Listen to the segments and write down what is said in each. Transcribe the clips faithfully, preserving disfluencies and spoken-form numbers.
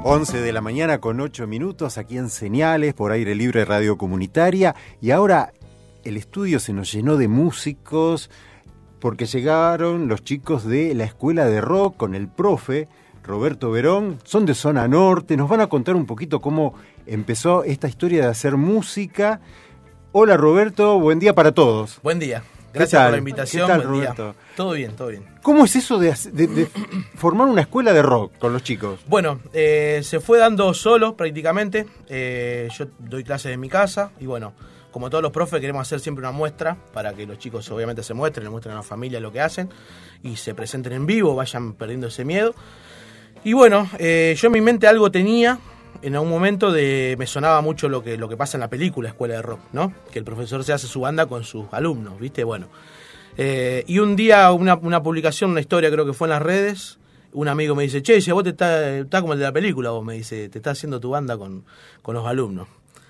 once de la mañana con ocho minutos aquí en Señales por Aire Libre Radio Comunitaria, y ahora el estudio se nos llenó de músicos porque llegaron los chicos de la Escuela de Rock con el profe Roberto Verón. Son de Zona Norte, nos van a contar un poquito cómo empezó esta historia de hacer música. Hola Roberto, buen día para todos. Buen día. Gracias por la invitación. ¿Qué tal, buen Roberto? Día. Todo bien, todo bien. ¿Cómo es eso de, de, de formar una escuela de rock con los chicos? Bueno, eh, se fue dando solo prácticamente. Eh, yo doy clases en mi casa y bueno, como todos los profes queremos hacer siempre una muestra para que los chicos obviamente se muestren, le muestren a la familia lo que hacen y se presenten en vivo, vayan perdiendo ese miedo. Y bueno, eh, yo en mi mente algo tenía. En algún momento de, me sonaba mucho lo que, lo que pasa en la película Escuela de Rock, ¿no? Que el profesor se hace su banda con sus alumnos, ¿viste? Bueno, eh, y un día una, una publicación, una historia creo que fue en las redes, un amigo me dice, che, si vos te estás está como el de la película, vos me dice, te estás haciendo tu banda con, con los alumnos.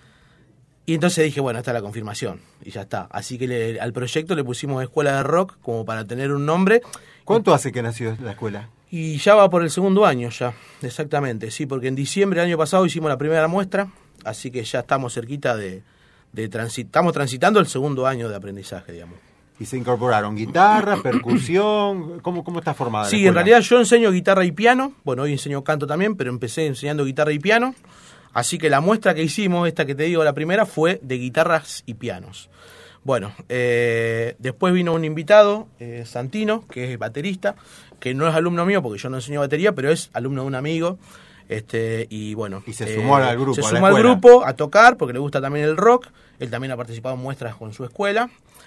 Y entonces dije, bueno, esta es la confirmación, y ya está. Así que le, al proyecto le pusimos Escuela de Rock como para tener un nombre. ¿Cuánto hace que nació la escuela? Y ya va por el segundo año ya, exactamente, sí, porque en diciembre del año pasado hicimos la primera muestra, así que ya estamos cerquita de, de transit, estamos transitando el segundo año de aprendizaje, digamos. ¿Y se incorporaron guitarra, percusión? ¿Cómo, cómo está formada la Sí, escuela? En realidad yo enseño guitarra y piano, bueno, hoy enseño canto también, pero empecé enseñando guitarra y piano, así que la muestra que hicimos, esta que te digo, la primera, fue de guitarras y pianos. Bueno, eh, después vino un invitado, eh, Santino, que es baterista, que no es alumno mío porque yo no enseño batería, pero es alumno de un amigo. Este, y bueno, y se sumó eh, al grupo. Se sumó al grupo a tocar porque le gusta también el rock. Él también ha participado en muestras con su escuela.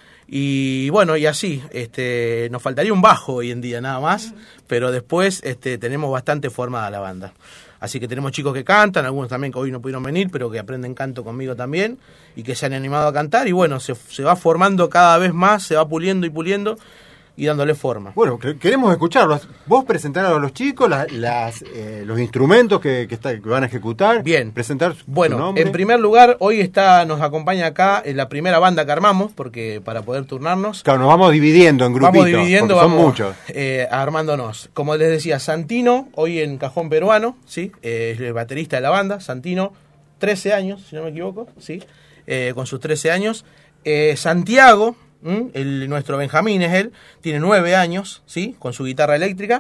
Y bueno, y así, este, nos faltaría un bajo hoy en día nada más, pero después este, tenemos bastante formada la banda. Así que tenemos chicos que cantan, algunos también que hoy no pudieron venir, pero que aprenden canto conmigo también y que se han animado a cantar. Y bueno, se, se va formando cada vez más, se va puliendo y puliendo y dándole forma. Bueno, queremos escucharlos. Vos presentar a los chicos las, las, eh, los instrumentos que, que, está, que van a ejecutar. Bien. Presentar su Bueno, nombre. En primer lugar, hoy está nos acompaña acá en la primera banda que armamos, porque para poder turnarnos. Claro, nos vamos dividiendo en grupitos. Vamos dividiendo, son vamos muchos. Eh, armándonos. Como les decía, Santino, hoy en cajón peruano, ¿sí? Eh, es el baterista de la banda. Santino, trece años, si no me equivoco, ¿sí? Eh, con sus trece años. Eh, Santiago, el, nuestro Benjamín es él, tiene nueve años, ¿sí? Con su guitarra eléctrica.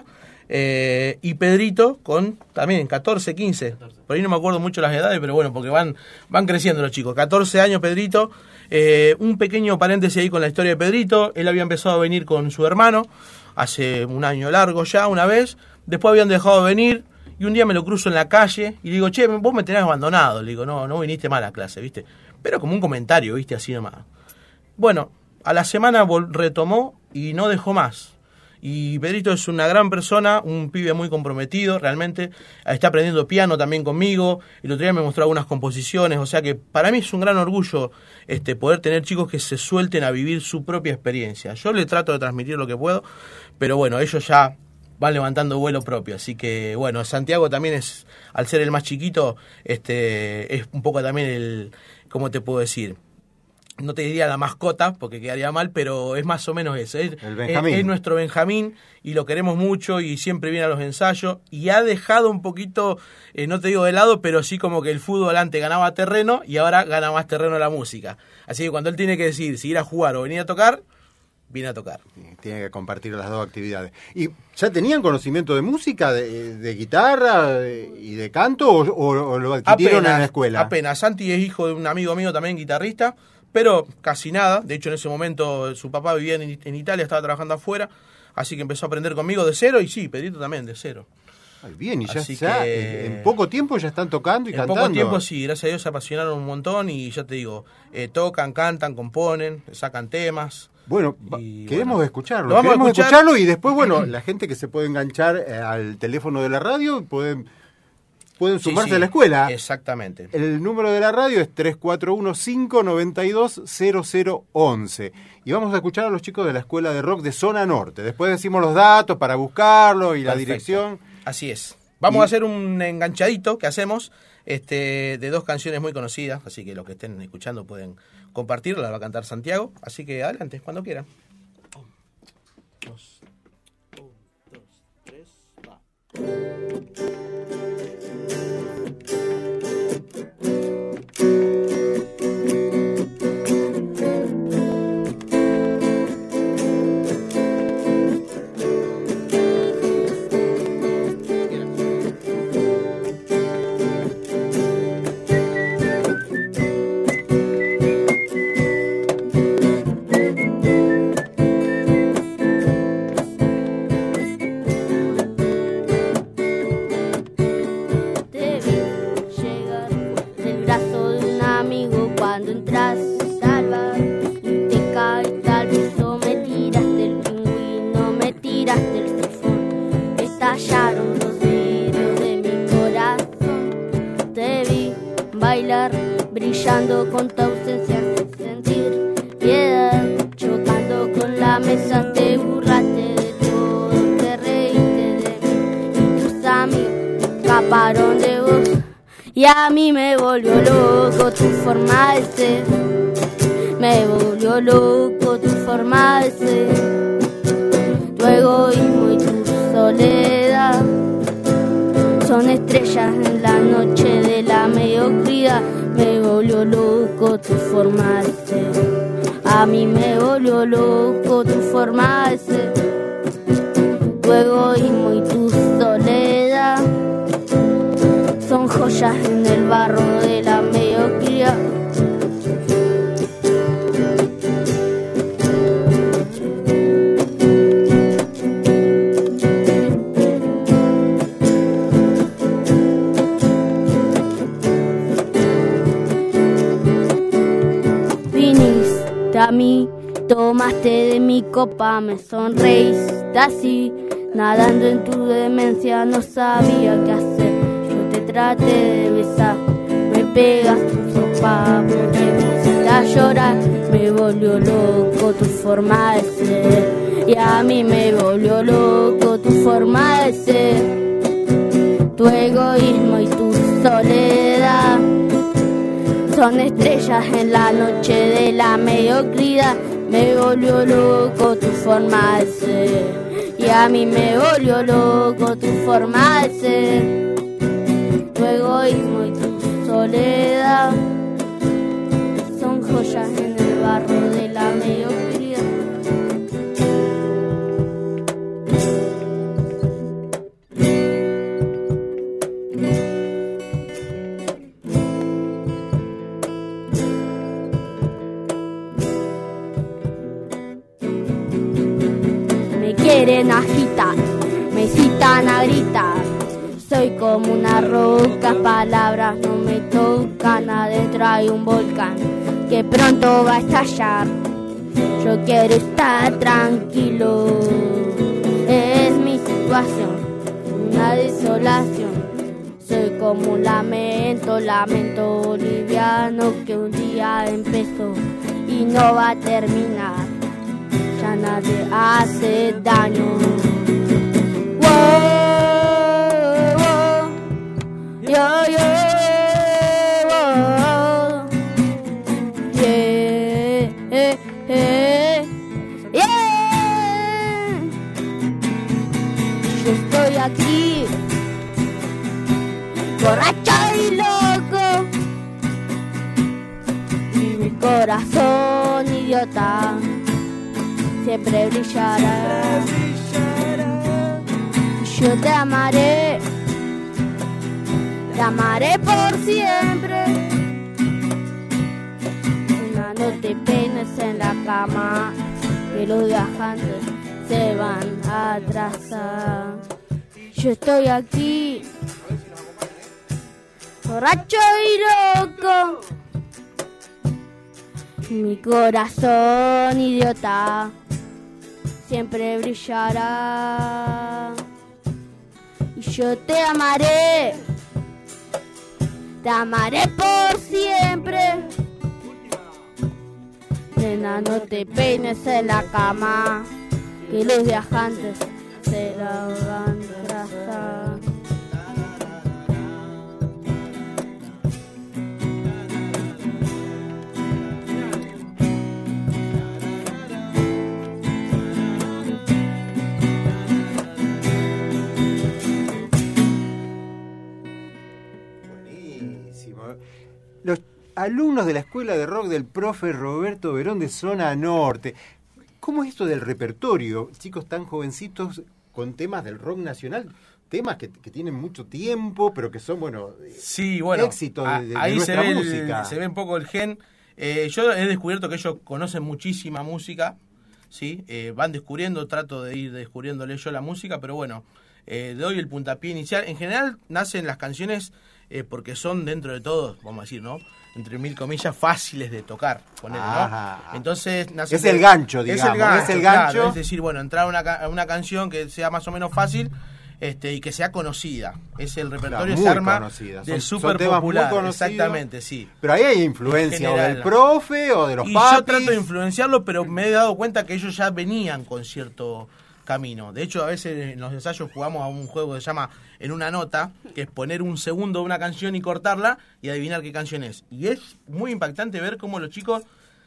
Eh, y Pedrito con también catorce, quince. Por ahí no me acuerdo mucho las edades, pero bueno, porque van, van creciendo los chicos. catorce años Pedrito. Eh, un pequeño paréntesis ahí con la historia de Pedrito. Él había empezado a venir con su hermano hace un año largo ya, una vez. Después habían dejado de venir. Y un día me lo cruzo en la calle y le digo, che, vos me tenés abandonado. Le digo, no, no viniste mal a clase, ¿viste? Pero como un comentario, ¿viste? Así nomás. Bueno, a la semana retomó y no dejó más. Y Pedrito es una gran persona, un pibe muy comprometido, realmente. Está aprendiendo piano también conmigo. El otro día me mostró algunas composiciones. O sea que para mí es un gran orgullo este, poder tener chicos que se suelten a vivir su propia experiencia. Yo le trato de transmitir lo que puedo, pero bueno, ellos ya van levantando vuelo propio. Así que bueno, Santiago también es, al ser el más chiquito, este, es un poco también el, ¿cómo te puedo decir? No te diría la mascota, porque quedaría mal, pero es más o menos eso. Es, el Benjamín. Es, es nuestro Benjamín y lo queremos mucho y siempre viene a los ensayos. Y ha dejado un poquito, eh, no te digo de lado, pero sí como que el fútbol antes ganaba terreno y ahora gana más terreno la música. Así que cuando él tiene que decir si ir a jugar o venir a tocar, viene a tocar. Tiene que compartir las dos actividades. ¿Y ya tenían conocimiento de música, de, de guitarra de, y de canto o, o, o lo adquirieron apenas, en la escuela? Apenas. Santi es hijo de un amigo mío también guitarrista, pero casi nada. De hecho, en ese momento su papá vivía en, en Italia, estaba trabajando afuera, así que empezó a aprender conmigo de cero, y sí, Pedrito también, de cero. Ay, bien, y ya, Así ya que, en poco tiempo ya están tocando y en cantando. En poco tiempo sí, gracias a Dios se apasionaron un montón y ya te digo, eh, tocan, cantan, componen, sacan temas. Bueno, y, queremos bueno, escucharlo, vamos queremos a escuchar. escucharlo y después, bueno, la gente que se puede enganchar eh, al teléfono de la radio pueden... Pueden sumarse sí, sí, a la escuela. Exactamente. El número de la radio es tres cuatro uno, cinco nueve dos, cero cero once. Y vamos a escuchar a los chicos de la Escuela de Rock de Zona Norte. Después decimos los datos para buscarlo y Perfecto. La dirección. Así es. Vamos y... a hacer un enganchadito que hacemos este, de dos canciones muy conocidas. Así que los que estén escuchando pueden compartirla. La va a cantar Santiago. Así que adelante, cuando quieran. Un, dos, un, dos, tres, va. bailar, brillando con tu ausencia, sentir piedad, chocando con la mesa, te burlaste de todo, te reíste de mí y tus amigos escaparon de vos. Y a mí me volvió loco tu forma de ser, me volvió loco tu forma de ser, tu egoísmo y tu soledad son estrellas en la noche de la mediocridad. Me volvió loco tu forma de ser, a mí me volvió loco tu forma de ser, tu egoísmo y tu soledad son joyas en el barro de la mediocridad. Viniste a mí, tomaste de mi copa, me sonreíste así, nadando en tu demencia, no sabía qué hacer. Traté de besar, me pegas tu sopa porque me hiciste llorar. Me volvió loco tu forma de ser, y a mí me volvió loco tu forma de ser, tu egoísmo y tu soledad son estrellas en la noche de la mediocridad. Me volvió loco tu forma de ser, y a mí me volvió loco tu forma de ser, tu egoísmo y tu soledad son joyas en el barro de la mediocridad. Me quieren agitar, me citan a gritar. Soy como una roca, palabras no me tocan, adentro hay un volcán que pronto va a estallar. Yo quiero estar tranquilo, es mi situación, una desolación. Soy como un lamento, lamento liviano que un día empezó y no va a terminar. Ya nadie hace daño. Wow. Yo, yo, oh, yeah, eh, eh, yeah. Yo estoy aquí, borracho y loco, y mi corazón idiota siempre brillará. Yo te amaré, te amaré por siempre. Nena, no te peines en la cama, que los viajantes se van a atrasar. Yo estoy aquí, borracho y loco, mi corazón idiota siempre brillará. Y yo te amaré, te amaré por siempre. Nena, no te peines en la cama, que los viajantes se la van a trazar. Los alumnos de la Escuela de Rock del profe Roberto Verón de Zona Norte. ¿Cómo es esto del repertorio? Chicos tan jovencitos con temas del rock nacional, temas que, que tienen mucho tiempo, pero que son, bueno, sí, bueno éxitos a, de, de ahí nuestra se ve música. El, se ve un poco el gen. Eh, yo he descubierto que ellos conocen muchísima música, ¿sí? Eh, van descubriendo, trato de ir descubriéndole yo la música, pero bueno, eh, doy el puntapié inicial. En general nacen las canciones eh, porque son dentro de todo, vamos a decir, ¿no? Entre mil comillas, fáciles de tocar, ponele, ¿no? Entonces nace es el gancho, digamos. Es el gancho, es el gancho. Claro, es decir, bueno, entrar a una, a una canción que sea más o menos fácil este, y que sea conocida. Es el repertorio, Claro, se muy arma conocida. del Son- súper son temas muy popular. conocidos. Exactamente, sí. Pero ahí hay influencia En o general. del profe o de los Y papis. yo trato de influenciarlo, pero me he dado cuenta que ellos ya venían con cierto camino. De hecho, a veces en los ensayos jugamos a un juego que se llama En una nota, que es poner un segundo de una canción y cortarla y adivinar qué canción es. Y es muy impactante ver cómo los chicos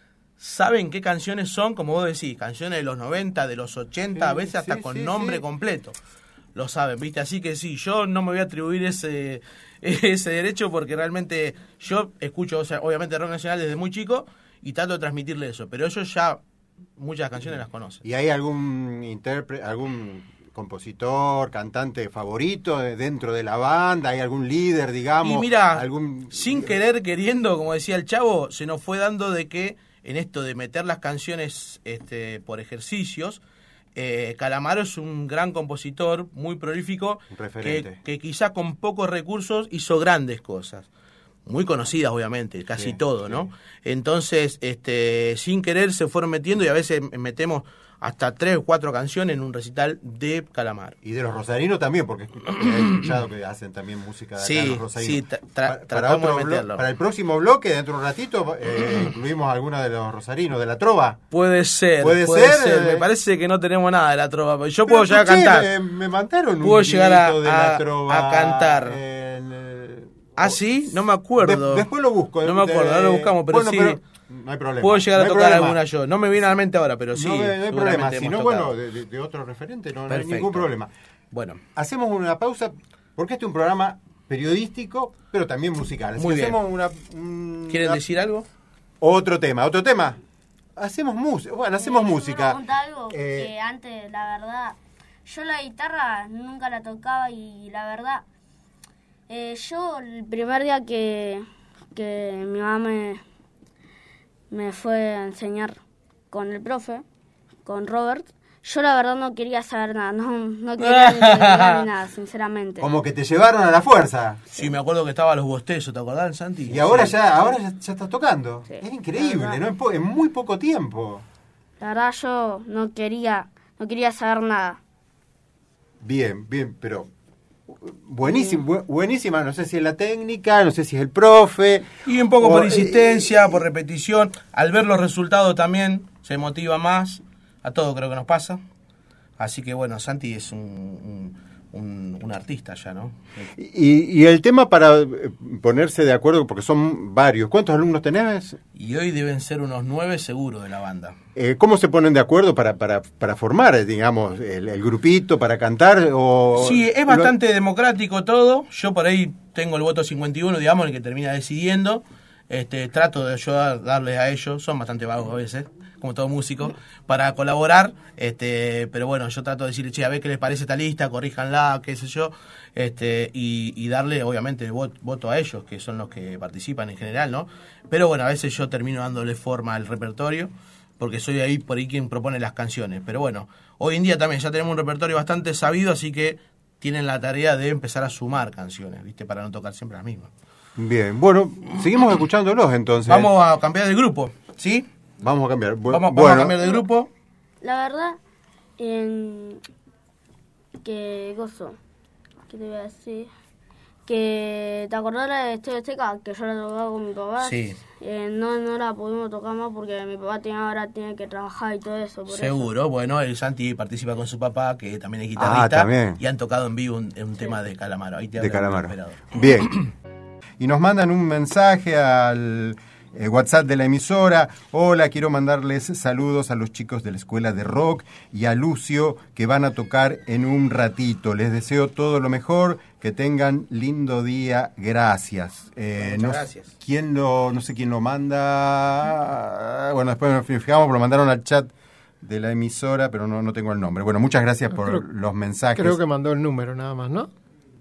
saben qué canciones son, como vos decís, canciones de los noventa, de los ochenta, Sí, a veces hasta sí, con sí, nombre sí. completo. Lo saben, ¿viste? Así que sí, yo no me voy a atribuir ese ese derecho porque realmente yo escucho, o sea, obviamente rock nacional desde muy chico y trato de transmitirle eso, pero ellos ya muchas canciones las conocen. ¿Y hay algún intérprete, algún compositor, cantante favorito de- dentro de la banda? ¿Hay algún líder, digamos? Y mira, algún... sin querer, queriendo, como decía el Chavo, se nos fue dando de que en esto de meter las canciones este, por ejercicios, eh, Calamaro es un gran compositor, muy prolífico, Un referente. que, que quizá con pocos recursos hizo grandes cosas. Muy conocidas, obviamente, casi Sí, todo, sí. ¿no? Entonces, este, sin querer se fueron metiendo y a veces metemos hasta tres o cuatro canciones en un recital de Calamaro. Y de los rosarinos también, porque he escuchado que hacen también música de acá Sí, los rosarinos. sí, tra- tra- para, para tratamos otro de blo- meterlo. para el próximo bloque, dentro de un ratito, eh, incluimos alguna de los rosarinos, de la trova. Puede ser, Puede puede, ser, ser. eh. Me parece que no tenemos nada de la trova, pero yo Pero puedo llegar a escuché, cantar. Me, me mandaron Puedo un llegar a- videito de la a- trova a cantar. en, eh, Ah, sí, no me acuerdo. de- después lo busco. No me acuerdo, de- ahora lo buscamos, pero bueno, sí. pero no hay problema. Puedo llegar no a hay tocar problema. alguna yo. No me viene a la mente ahora, pero sí. No, hay- no hay problema. seguramente Si hemos no, tocado. bueno, de, de- de otro referente, no, no hay Perfecto. ningún problema. Bueno, Hacemos una pausa, porque este es un programa periodístico, pero también musical. Así Muy que bien. hacemos una, un- ¿quieren una- decir algo? Otro tema, otro tema. Hacemos música, bueno, hacemos Eh, yo música. quiero contar algo Eh, que antes, la verdad, yo la guitarra nunca la tocaba y la verdad, eh, yo el primer día que, que mi mamá me, me fue a enseñar con el profe, con Robert, yo la verdad no quería saber nada, no, no quería ni tocar ni nada, sinceramente. Como que te llevaron a la fuerza. Sí, me acuerdo que estaba los bostezos, ¿te acordás, Santi? Y ahora Sí. ya, ahora ya, ya estás tocando. Sí. Es increíble, La verdad. ¿no? En, po- en muy poco tiempo. La verdad yo no quería, no quería saber nada. Bien, bien, pero buenísimo, bu- buenísima. No sé si es la técnica, no sé si es el profe. Y un poco o- por insistencia, por repetición. Al ver los resultados también se motiva más. A todo creo que nos pasa. Así que bueno, Santi es un, un, un- un artista ya, ¿no? Y, y el tema para eh, ponerse de acuerdo, porque son varios. ¿Cuántos alumnos tenés? Y hoy deben ser unos nueve seguro de la banda. Eh, ¿Cómo se ponen de acuerdo para, para, para formar, eh, digamos, el, el grupito, para cantar? O, Sí, es bastante democrático todo. Yo por ahí tengo el voto cincuenta y uno, digamos, el que termina decidiendo. Este, trato de ayudar, darles a ellos, son bastante vagos a veces, como todo músico, para colaborar. Este, pero bueno, yo trato de decirle, che, a ver qué les parece esta lista, corríjanla, qué sé yo, este, y, y darle, obviamente, voto, voto a ellos, que son los que participan en general, ¿no? Pero bueno, a veces yo termino dándole forma al repertorio, porque soy ahí por ahí quien propone las canciones. Pero bueno, hoy en día también ya tenemos un repertorio bastante sabido, así que tienen la tarea de empezar a sumar canciones, ¿viste? Para no tocar siempre las mismas. Bien, bueno, seguimos escuchándolos entonces. Vamos a cambiar de grupo, ¿sí? Vamos a cambiar. Bu- Vamos, vamos bueno, a cambiar de grupo. La verdad, en... que gozo, ¿qué te voy a decir? Que te acordás de la de Estadio Azteca, que yo la tocaba con mi papá. Sí. Eh, no, no la pudimos tocar más porque mi papá tiene, ahora tiene que trabajar y todo eso. Por Seguro, bueno, el Santi participa con su papá, que también es guitarrista, Ah, también. y han tocado en vivo un, un tema de Calamaro. Ahí te de habla el Calamaro. operador. Bien. Y nos mandan un mensaje al eh, WhatsApp de la emisora. Hola, quiero mandarles saludos a los chicos de la escuela de rock y a Lucio, que van a tocar en un ratito. Les deseo todo lo mejor, que tengan lindo día. Gracias. Eh, Muchas no, gracias. ¿Quién lo, no sé quién lo manda? Bueno, después nos fijamos, pero lo mandaron al chat de la emisora, pero no, no tengo el nombre. Bueno, muchas gracias por Creo- los mensajes. Creo que mandó el número nada más, ¿no?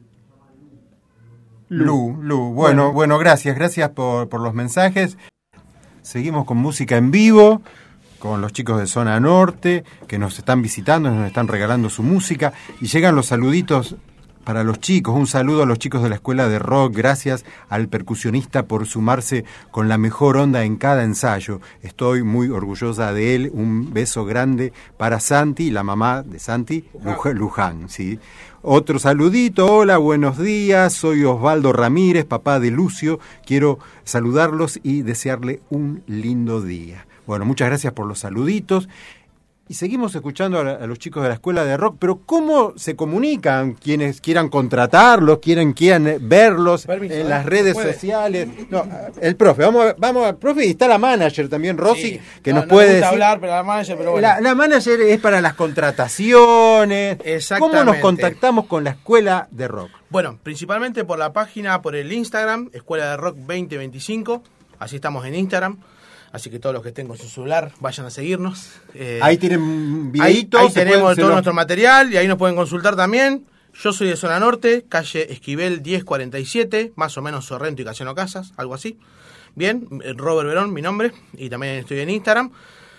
Lu, Lu. Bueno, bueno, gracias, gracias por, por los mensajes. Seguimos con música en vivo, con los chicos de Zona Norte, que nos están visitando, nos están regalando su música, y llegan los saluditos para los chicos. Un saludo a los chicos de la escuela de rock, gracias al percusionista por sumarse con la mejor onda en cada ensayo. Estoy muy orgullosa de él. Un beso grande para Santi, la mamá de Santi, Luján, Luján, ¿sí? Otro saludito, hola, buenos días, soy Osvaldo Ramírez, papá de Lucio, quiero saludarlos y desearle un lindo día. Bueno, muchas gracias por los saluditos. Y seguimos escuchando a, a los chicos de la Escuela de Rock, pero ¿cómo se comunican quienes quieran contratarlos, quieran, quieran verlos Permiso, en las redes puede. sociales? No, el profe, vamos a, vamos a, profe, y está la manager también, Rosy, sí. que no, nos no puede decir. hablar, pero la manager, pero bueno. La, la manager es para las contrataciones. Exactamente. ¿Cómo nos contactamos con la Escuela de Rock? Bueno, principalmente por la página, por el Instagram, Escuela de Rock veinte veinticinco, así estamos en Instagram. Así que todos los que estén con su celular vayan a seguirnos. Eh, ahí tienen videitos. Ahí, ahí tenemos todo nuestro material y ahí nos pueden consultar también. Yo soy de Zona Norte, calle Esquivel diez cuarenta y siete, más o menos Sorrento y Casiano Casas, algo así. Bien, Robert Verón, mi nombre, y también estoy en Instagram.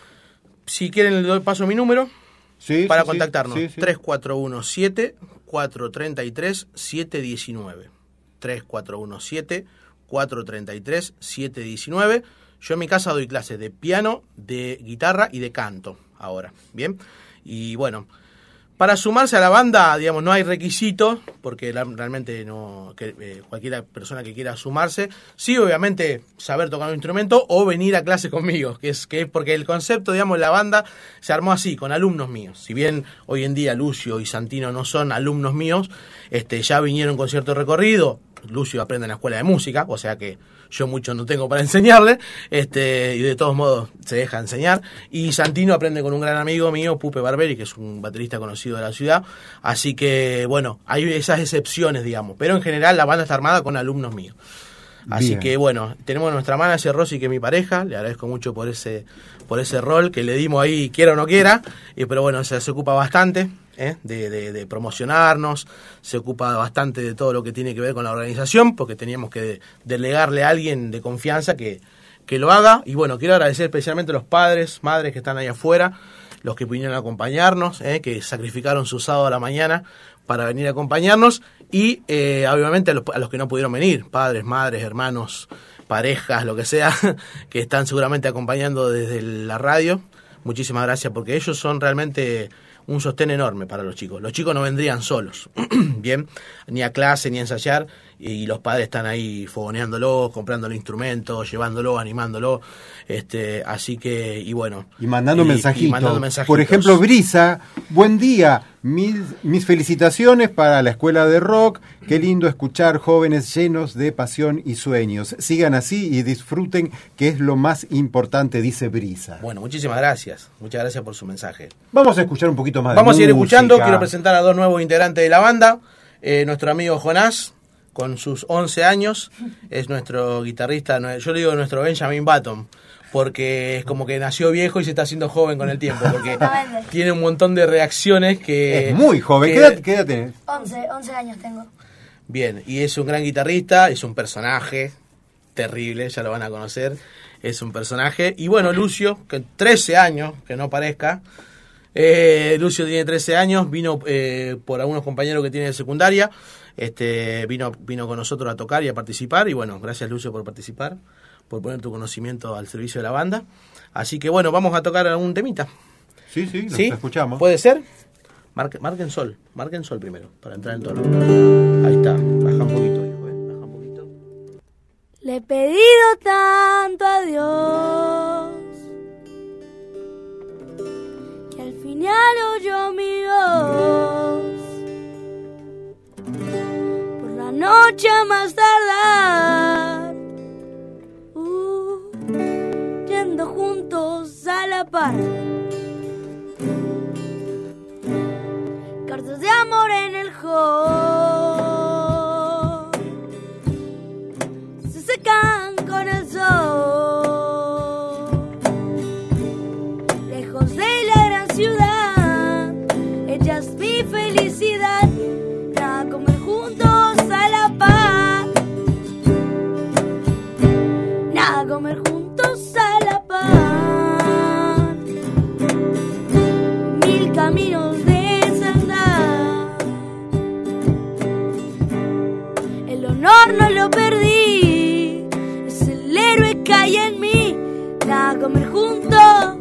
Si quieren, le doy paso mi número sí, para sí, contactarnos. Sí, sí. tres cuatro uno siete, cuatro tres tres, siete uno nueve. tres cuatro uno siete, cuatro tres tres, siete uno nueve. Yo en mi casa doy clases de piano, de guitarra y de canto ahora, ¿bien? Y bueno, para sumarse a la banda, digamos, no hay requisito, porque la, realmente no que, eh, cualquier persona que quiera sumarse, sí, obviamente, saber tocar un instrumento o venir a clase conmigo, que es que porque el concepto, digamos, de la banda se armó así, con alumnos míos. Si bien hoy en día Lucio y Santino no son alumnos míos, este, ya vinieron con cierto recorrido. Lucio aprende en la escuela de música, o sea que yo mucho no tengo para enseñarle, este, y de todos modos se deja enseñar. Y Santino aprende con un gran amigo mío, Pupe Barberi, que es un baterista conocido de la ciudad. Así que, bueno, hay esas excepciones, digamos. Pero en general la banda está armada con alumnos míos. Así Bien. que, bueno, tenemos nuestra manager Rosy, que es mi pareja. Le agradezco mucho por ese por ese rol que le dimos ahí, quiera o no quiera. Eh, pero bueno, se, se ocupa bastante. ¿Eh? De, de, de promocionarnos, se ocupa bastante de todo lo que tiene que ver con la organización, porque teníamos que de, delegarle a alguien de confianza que, que lo haga. Y bueno, quiero agradecer especialmente a los padres, madres que están ahí afuera, los que vinieron a acompañarnos, ¿eh? que sacrificaron su sábado a la mañana para venir a acompañarnos, y eh, obviamente a los, a los que no pudieron venir, padres, madres, hermanos, parejas, lo que sea, que están seguramente acompañando desde la radio. Muchísimas gracias, porque ellos son realmente un sostén enorme para los chicos. Los chicos no vendrían solos, bien, ni a clase, ni a ensayar, y los padres están ahí fogoneándolo, comprándole instrumentos, llevándolo, animándolo, este, así que, y bueno. Y mandando, y, mensajitos. y mandando mensajitos. Por ejemplo, Brisa, buen día, mis, mis felicitaciones para la Escuela de Rock, qué lindo escuchar jóvenes llenos de pasión y sueños. Sigan así y disfruten, que es lo más importante, dice Brisa. Bueno, muchísimas gracias, muchas gracias por su mensaje. Vamos a escuchar un poquito más de Vamos música. a ir escuchando, quiero presentar a dos nuevos integrantes de la banda, eh, nuestro amigo Jonás, con sus once años, es nuestro guitarrista, yo le digo nuestro Benjamin Button, porque es como que nació viejo y se está haciendo joven con el tiempo, porque tiene un montón de reacciones que... Es muy joven, que, ¿qué edad, qué edad tenés? once, once años tengo. Bien, y es un gran guitarrista, es un personaje terrible, ya lo van a conocer, es un personaje. Y bueno, Lucio, que trece años, que no parezca, eh, Lucio tiene trece años, vino eh, por algunos compañeros que tiene de secundaria, este vino vino con nosotros a tocar y a participar, y bueno, gracias Lucio por participar, por poner tu conocimiento al servicio de la banda. Así que bueno, vamos a tocar algún temita. Sí, sí, nos ¿Sí? escuchamos. ¿Puede ser? Marque, marquen sol, marquen sol primero, para entrar en tono. Ahí está, baja un poquito, hijo, eh, baja un poquito. Le he pedido tanto a Dios que al final oyó mi voz. Por la noche a más tardar, uh, yendo juntos a la par. Cartas de amor en el hall se secan con el sol. Lejos de la gran ciudad, ella es mi felicidad. A comer juntos a la paz. Nada, comer juntos a la paz. Mil caminos de honor no lo perdí, es el héroe que hay en mí. A comer juntos.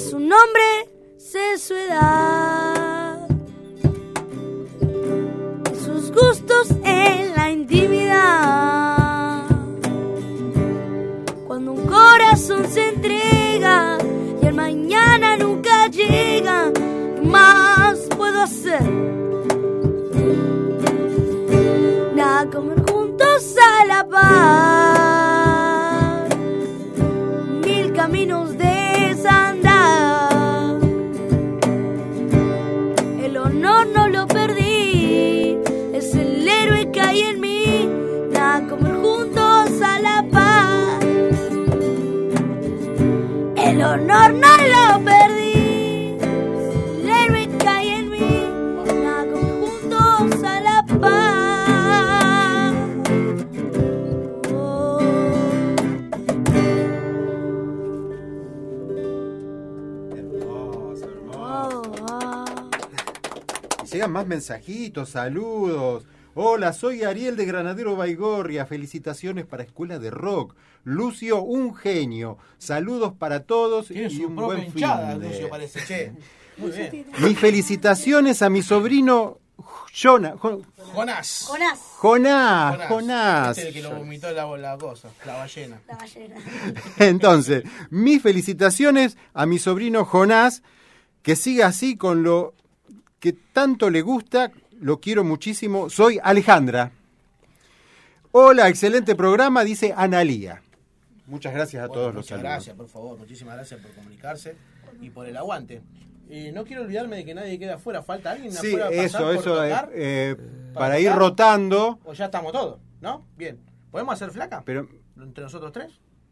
su nombre, sé su edad, y sus gustos en la intimidad. Cuando un corazón se entrega y el mañana nunca llega, ¿qué más puedo hacer? Nada, comer juntos a la par, mil caminos desandar. El honor no lo perdí, es el héroe que hay en mí. Nada, comer juntos a la par. El honor no lo perdí, es el héroe que hay en mí. Nada, comer juntos a la par. Llegan más mensajitos, saludos. Hola, soy Ariel de Granadero Baigorria. Felicitaciones para Escuela de Rock. Lucio, un genio. Saludos para todos Tiene y su un propia buen fin hinchada, de... Lucio, parece. Che, muy bien. Mis felicitaciones a mi sobrino Jonah, Jon- Jonás. Jonás, Jonás. Jonás. Este es el que lo vomitó la, la cosa, la ballena. la ballena. Entonces, mis felicitaciones a mi sobrino Jonás, que siga así con lo que tanto le gusta, lo quiero muchísimo. Soy Alejandra. Hola, excelente programa, dice Analía. Muchas gracias a Bueno, todos los muchas saludos. gracias, por favor, muchísimas gracias por comunicarse y por el aguante. Eh, no quiero olvidarme de que nadie queda afuera, falta alguien Sí, afuera para eso, pasar por eso, eh, tocar, eh, para para ir tocar. rotando, o ya estamos todos, ¿no? Bien, ¿podemos hacer flaca? pero Entre nosotros tres.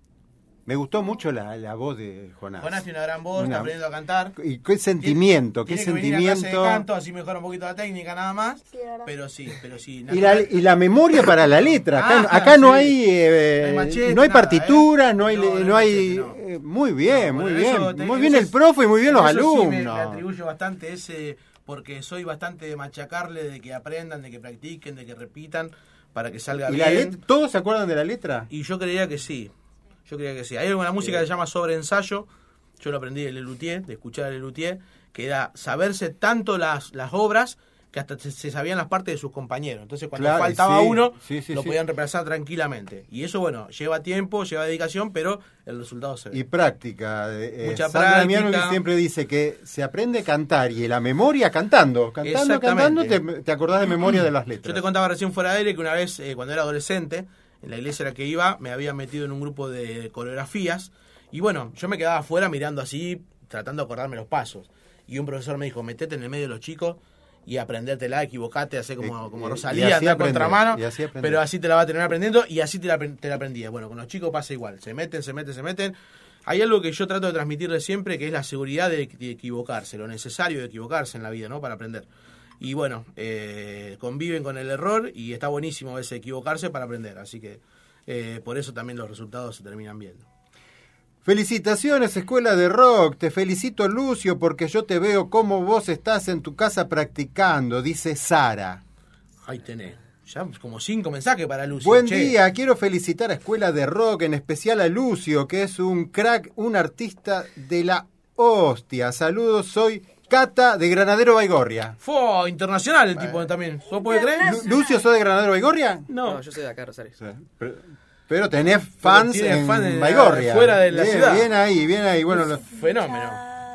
me gustó mucho la, la voz de Jonás. Jonás tiene una gran voz, Una- está aprendiendo a cantar. Y qué sentimiento, qué Tiene que venir a clase de sentimiento. canto, así mejora un poquito la técnica nada más. Sí, la verdad. Pero sí, pero sí. Y la, y la memoria para la letra. Acá, Ah, acá no sí. hay eh, No hay machete, no hay nada, partitura, ¿eh? no hay, No, le- no hay no hay machete, no. eh, muy bien, No, muy bueno, bien, eso te- muy bien eso el es- profe y muy bien los Eso sí alumnos. me, me atribuyo bastante ese, porque soy bastante de machacarle, de que aprendan, de que practiquen, de que repitan, para que salga ¿Y bien. la letra, todos se acuerdan de la letra? Y yo creía que sí. Yo creía que sí. Hay una música que se llama Sobre Ensayo. Yo lo aprendí de Lelutier, de escuchar a Lelutier, que era saberse tanto las, las obras que hasta se, se sabían las partes de sus compañeros. Entonces, cuando Claro, faltaba sí, uno, sí, sí, lo sí. podían reemplazar tranquilamente. Y eso, bueno, lleva tiempo, lleva dedicación, pero el resultado se ve. Y práctica. eh, Mucha Sandra práctica. Damiano siempre dice que se aprende a cantar y la memoria cantando. Cantando, cantando, Exactamente. te, te acordás de memoria de las letras. Yo te contaba recién fuera de aire que una vez, eh, cuando era adolescente, en la iglesia a la que iba, me había metido en un grupo de coreografías. Y bueno, yo me quedaba afuera mirando así, tratando de acordarme los pasos. Y un profesor me dijo, metete en el medio de los chicos y aprendértela, equivocate, hacer como, Eh, como y- y Rosalía, así andar aprender, contramano, y así aprender. pero así te la va a tener aprendiendo y así te la, apren- te la aprendía. Bueno, con los chicos pasa igual, se meten, se meten, se meten. Hay algo que yo trato de transmitirles siempre, que es la seguridad de, de equivocarse, lo necesario de equivocarse en la vida, ¿no? Para aprender. Y bueno, eh, conviven con el error y está buenísimo a veces equivocarse para aprender. Así que eh, por eso también los resultados se terminan viendo. Felicitaciones, Escuela de Rock. Te felicito, Lucio, porque yo te veo como vos estás en tu casa practicando, dice Sara. Ahí tenés. Ya como cinco mensajes para Lucio. Buen che. día, quiero felicitar a Escuela de Rock, en especial a Lucio, que es un crack, un artista de la hostia. Saludos, soy Cata de Granadero Baigorria. Fue internacional el tipo también. ¿Vos podés creer? Lu- ¿Lucio, sos de Granadero Baigorria? No. No, yo soy de acá, Rosario. Sí, pero, pero tenés fans tiene en fans de- Baigorria. fuera de la bien, ciudad. Bien ahí, bien ahí. Bueno, lo- Fenómeno.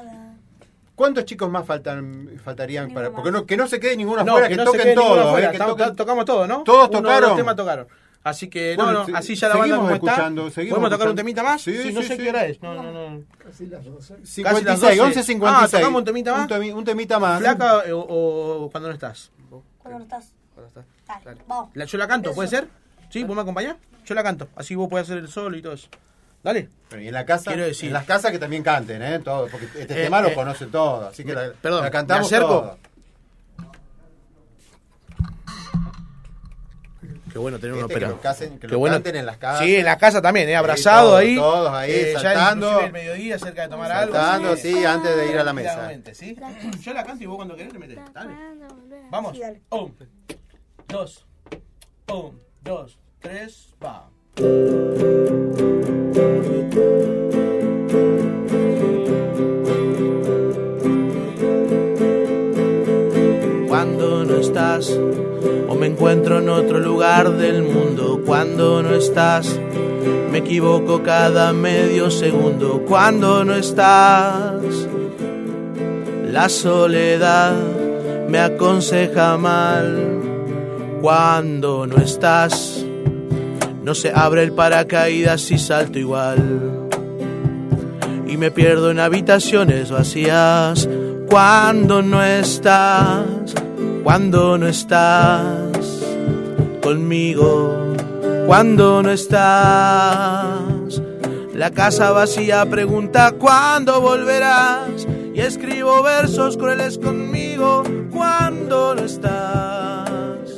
¿cuántos chicos más faltan faltarían para? Porque no, que no se quede ninguno No, afuera, que que, no se toquen quede ninguno todos. afuera. eh, que Estamos- toquen- Tocamos todos, ¿no? ¿Todos Uno, tocaron? dos temas tocaron. Así que, no, Bueno, no, se- así ya la banda seguimos como escuchando, está. seguimos ¿Podemos tocar un escuchando. temita más? Sí, no sí, sé sí. qué hora es. No, no, no. cincuenta y las seis, doce. once cincuenta y seis. Ah, ¿tocamos un temita más? Un, temi- un temita más. ¿Flaca o, o cuando no estás? ¿Cuándo no estás? ¿Cuándo está? Dale, Dale. vamos. La- ¿Yo la canto? ¿Puede ser? ¿Sí? ¿Vos me acompañás? Yo la canto. Así vos podés hacer el solo y todo eso. Dale. Pero y en la casa, Quiero decir- en las casas que también canten, ¿eh? Todo, porque este Eh, tema lo eh, conocen todos, así que la, perdón, la cantamos ¿me acerco? todos. Qué bueno tener una Este, que ópera. lo casen- que Qué lo bueno. canten en las casas. Sí, en la casa también, ¿eh? Abrazado todos, ahí. todos ahí, Eh, ya saltando. inclusive el mediodía cerca de tomar algo. Saltando, así que- sí, antes de ir a la mesa. Tranquilamente, ¿sí? Yo la canto y vos cuando querés te metés. Dale. Vamos. Sí, dale. Un, dos, un, dos, tres, va. me encuentro en otro lugar del mundo cuando no estás. Me equivoco cada medio segundo cuando no estás. La soledad me aconseja mal cuando no estás. No se abre el paracaídas y salto igual. Y me pierdo en habitaciones vacías cuando no estás. Cuando no estás conmigo, cuando no estás. La casa vacía pregunta cuándo volverás. Y escribo versos crueles conmigo cuando no estás.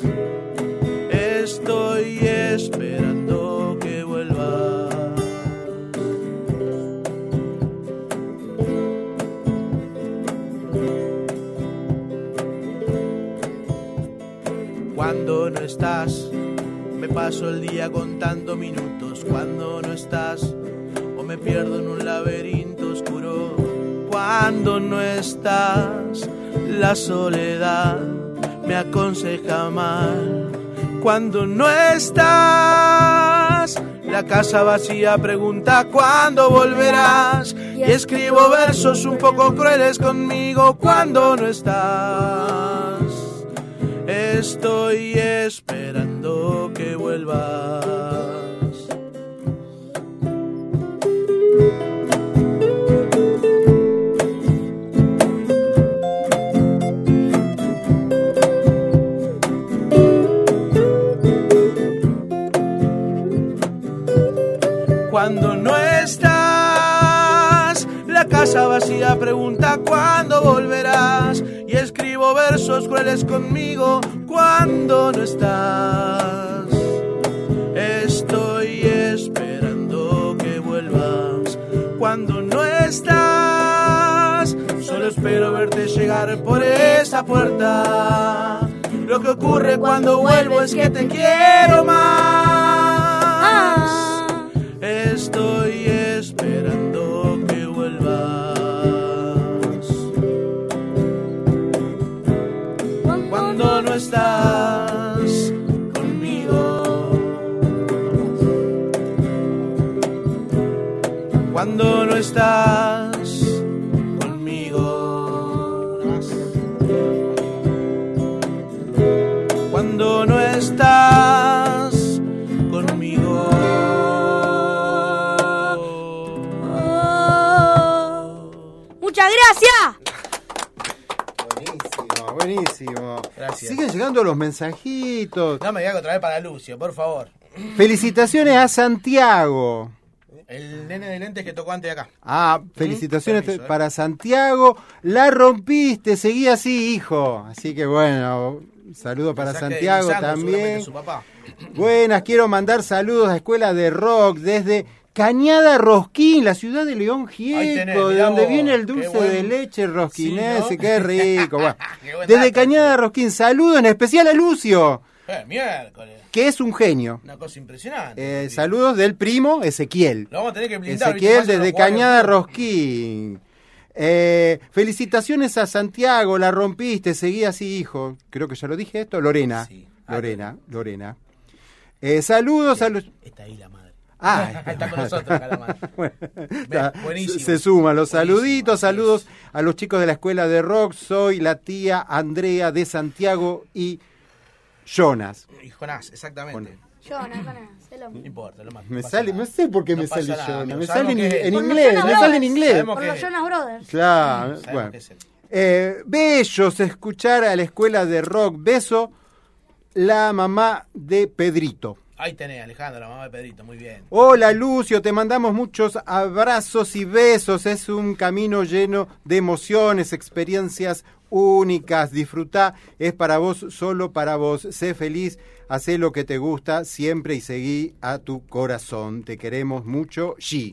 Estoy esperando que vuelvas. Cuando no estás, me paso el día contando minutos. Cuando no estás, o me pierdo en un laberinto oscuro. Cuando no estás, la soledad me aconseja mal. Cuando no estás, la casa vacía pregunta cuándo volverás. Y escribo versos un poco crueles conmigo cuando no estás. Estoy esperando que vuelvas. Cuando no estás, la casa vacía pregunta cuándo volverás. Y escribo versos crueles conmigo cuando no estás. Estoy esperando que vuelvas. Cuando no estás, solo espero verte llegar por esa puerta. Lo que ocurre cuando vuelvo es que te quiero más. Estoy esperando que vuelvas. Cuando no estás conmigo. Cuando no estás conmigo. Cuando no estás conmigo. ¡Muchas gracias! Buenísimo, buenísimo. Gracias. Siguen llegando los mensajitos. No me digas otra vez para Lucio, por favor. Felicitaciones a Santiago. El nene de lentes que tocó antes de acá. Ah, felicitaciones Permiso, eh. para Santiago. La rompiste, seguí así, hijo. Así que bueno, saludo para Mensaje de Santiago Lisandro, también. seguramente su papá. Buenas, quiero mandar saludos a Escuela de Rock desde Cañada Rosquín, la ciudad de León Ahí tenés, Gieco, de mirá donde vos, viene el qué dulce buen- de leche rosquinense, Sí, ¿no? qué rico. Bueno, Qué buen desde dato, Cañada che. Rosquín, saludos en especial a Lucio, Eh, miércoles. que es un genio. Una cosa impresionante. Eh, saludos del primo Ezequiel. Lo vamos a tener que blindar. Ezequiel ¿viste? desde Más a los Cañada jugadores. Rosquín. Eh, felicitaciones a Santiago, la rompiste, seguí así, hijo. Creo que ya lo dije esto. Lorena, Sí. Ah, Lorena, Lorena. Eh, saludos a los... Está ahí la madre. Ah, Está con nosotros acá la madre. bueno, está- buenísimo. se, se suman los Buenísimo, saluditos, así saludos es. a los chicos de la Escuela de Rock. Soy la tía Andrea de Santiago y Jonas. Y Jonás, exactamente. Jonas, Jonas, es lo No mismo. importa, lo más. Me sale, no sé por qué No me pasa sale nada, Jonas, amigo. me Sabemos sale en, que- en Por los inglés, Jonas me sale en Brothers. inglés. Sabemos Por que- los Jonas Brothers. Claro, Sabemos bueno. que es él. Eh, bellos escuchar a la Escuela de Rock. Beso, la mamá de Pedrito. Ahí tenés, Alejandro, la mamá de Pedrito, muy bien. Hola Lucio, te mandamos muchos abrazos y besos. Es un camino lleno de emociones, experiencias únicas. Disfrutá, es para vos, solo para vos. Sé feliz, hacé lo que te gusta siempre y seguí a tu corazón. Te queremos mucho, G.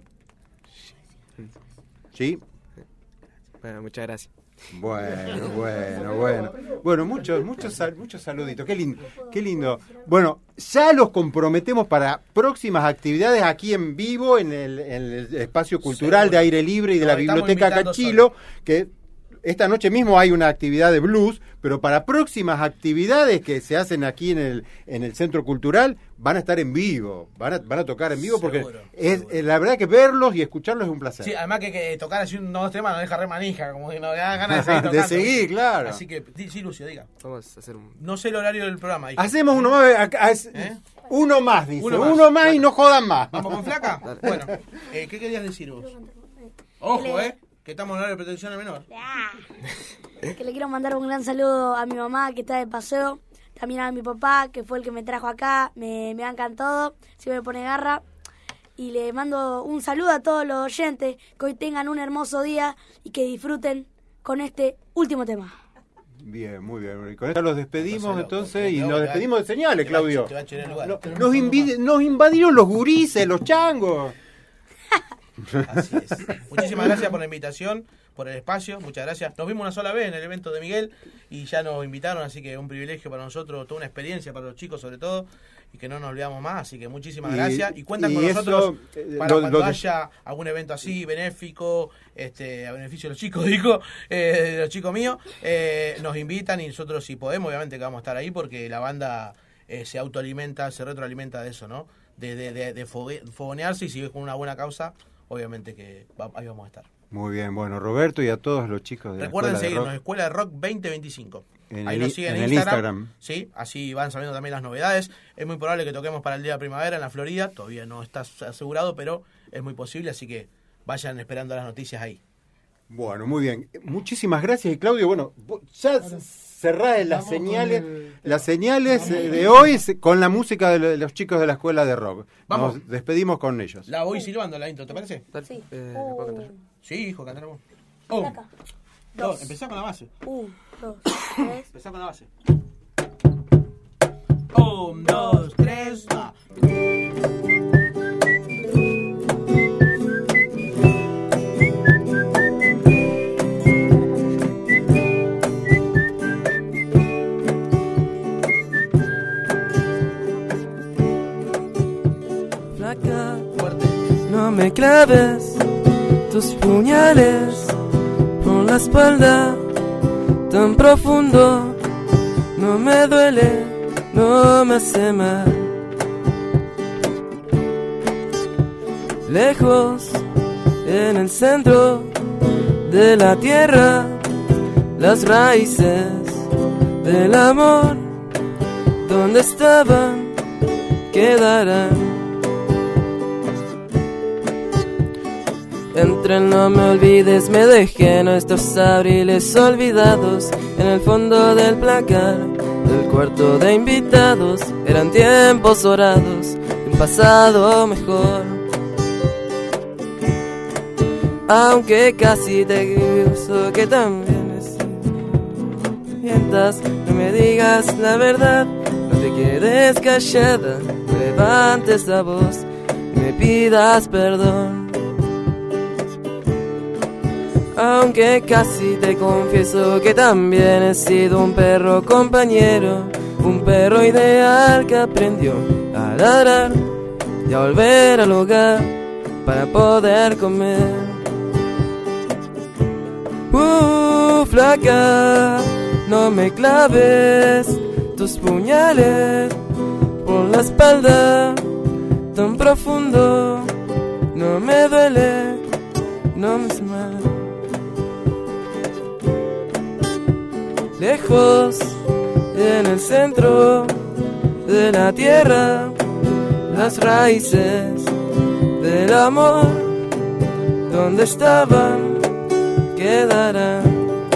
¿Sí? Bueno, muchas gracias. Bueno, bueno, bueno. Bueno, muchos, muchos, sal- muchos saluditos. Qué lindo, qué lindo. Bueno, ya los comprometemos para próximas actividades aquí en vivo, en el, en el espacio cultural Seguro. de aire libre y de Nos la estamos Biblioteca invitando Cachilo, que esta noche mismo hay una actividad de blues, pero para próximas actividades que se hacen aquí en el, en el Centro Cultural, van a estar en vivo, van a, van a tocar en vivo, porque Seguro, es seguro. eh, la verdad que verlos y escucharlos es un placer. Sí, además que, que tocar así unos dos temas nos deja re manija, como que nos da ganas de seguir De tocando. seguir, claro. Así que, sí, sí, Lucio, diga. Vamos a hacer un... No sé el horario del programa. dije. Hacemos uno más, acá, es- ¿Eh? uno más, dice, Uno uno más. más, y no jodan más. ¿Vamos con Flaca? Bueno, eh, ¿qué querías decir vos? Ojo, ¿eh? Que estamos en horario de protección al menor. Que le quiero mandar un gran saludo a mi mamá que está de paseo, también a mi papá que fue el que me trajo acá, me, me bancan todo, siempre me pone garra. Y le mando un saludo a todos los oyentes, que hoy tengan un hermoso día y que disfruten con este último tema. Bien, muy bien. Y con esto los despedimos Pasalo, entonces porque y te nos va- despedimos de señales, te va a Claudio. ch- te va a echar el lugar. No, nos, invidi- nos invadieron los gurises, los changos. Así es. Muchísimas gracias por la invitación, por el espacio, muchas gracias. Nos vimos una sola vez en el evento de Miguel y ya nos invitaron, así que un privilegio para nosotros, toda una experiencia para los chicos sobre todo, y que no nos olvidamos más, así que muchísimas Y- gracias. Y cuentan y con eso, nosotros eh, para lo- cuando lo- haya algún evento así, benéfico, este, a beneficio de los chicos, digo, eh, de los chicos míos, eh, nos invitan y nosotros si podemos, obviamente que vamos a estar ahí porque la banda eh, se autoalimenta, se retroalimenta de eso, ¿no? De, de, de, de fogue- fogonearse, y si es con una buena causa, obviamente que va- ahí vamos a estar. Muy bien, bueno, Roberto y a todos los chicos de Recuerden la Escuela de seguirnos, Rock. Escuela de Rock veinte veinticinco. En Ahí el nos i- siguen en en, el Instagram, Instagram. Sí, así van saliendo también las novedades. Es muy probable que toquemos para el día de primavera en la Florida. Todavía no está asegurado, pero es muy posible, así que vayan esperando las noticias ahí. Bueno, muy bien. Muchísimas gracias. Y Claudio, bueno, vos ya cerrás las Vamos con señales, el- las señales eh, de hoy se- con la música de lo- de los chicos de la Escuela de Rock. Vamos. Nos despedimos con ellos. La voy silbando la intro, ¿te parece? Dale, Sí. eh, ¿me puedo cantar? Sí, hijo, cantamos. Un, Flaca. dos, Dos. empezá con la base. Un, dos, tres. Empezá con la base. Un, dos, tres, va. Flaca, Fuerte. no me claves tus puñales por la espalda tan profundo. No me duele, no me hace mal. Lejos, en el centro de la tierra, las raíces del amor, donde estaban, quedarán. Entre el no me olvides me dejé nuestros abriles olvidados en el fondo del placar del cuarto de invitados. Eran tiempos dorados, un pasado mejor. Aunque casi te uso que también es mientas, no me digas la verdad, no te quedes callada, no levantes la voz y me pidas perdón. Aunque casi te confieso que también he sido un perro compañero, un perro ideal que aprendió a ladrar y a volver al hogar para poder comer. Uh, flaca, no me claves tus puñales por la espalda tan profundo. No me duele, no me hace mal. Lejos, en el centro de la tierra, las raíces del amor, donde estaban, quedarán.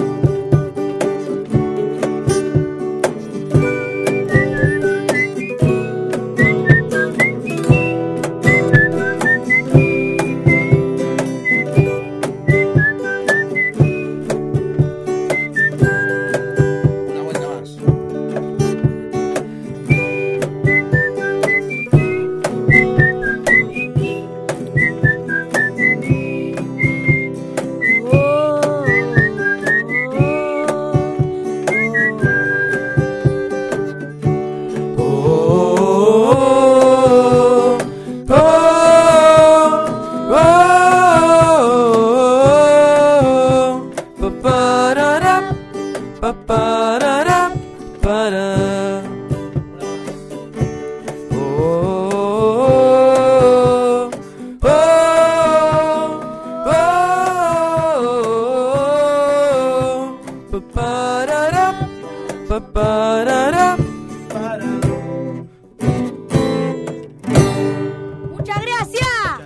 Una vuelta más. Oh. pa parará, para. Oh, oh, oh, oh, oh, pa parará, pa parará. Muchas gracias.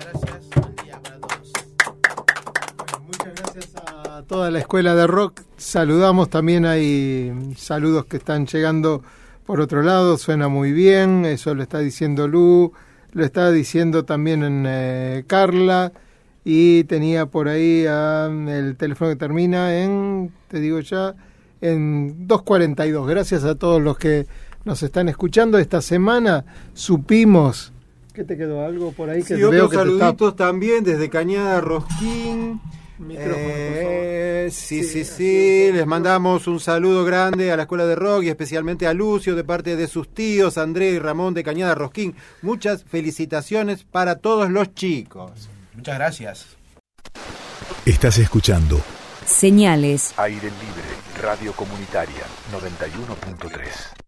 A toda la escuela de rock, saludamos, también hay saludos que están llegando por otro lado, suena muy bien, eso lo está diciendo Lu, lo está diciendo también en eh, Carla, y tenía por ahí uh, el teléfono que termina en, te digo ya, en dos cuarenta y dos. Gracias a todos los que nos están escuchando esta semana. Supimos, ¿qué te quedó? Algo por ahí que Sí, veo otros que te saluditos está... también desde Cañada Rosquín. Micrófono, Eh, sí, sí, Sí, sí, les mandamos un saludo grande a la Escuela de Rock y especialmente a Lucio de parte de sus tíos Andrés y Ramón de Cañada Rosquín. Muchas felicitaciones para todos los chicos. Muchas gracias. Estás escuchando Señales. Aire Libre, Radio Comunitaria noventa y uno punto tres.